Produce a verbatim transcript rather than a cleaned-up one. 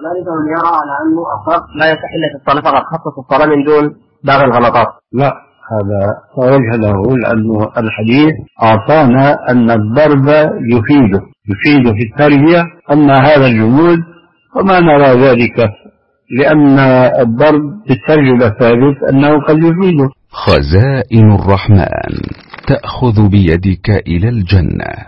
ذلك من يرى على أنه الضرب لا يصح إلا في الصلاة فقط، خصص الصلاة من دون باقي الغلطات. لا، هذا وجه له، لأنه الحديث أعطانا أن الضرب يفيده يفيده في التربية، أما هذا الجمود وما نرى ذلك، لأن الضرب في الترجمة ثابت أنه قد يفيده. خزائن الرحمن تأخذ بيدك إلى الجنة.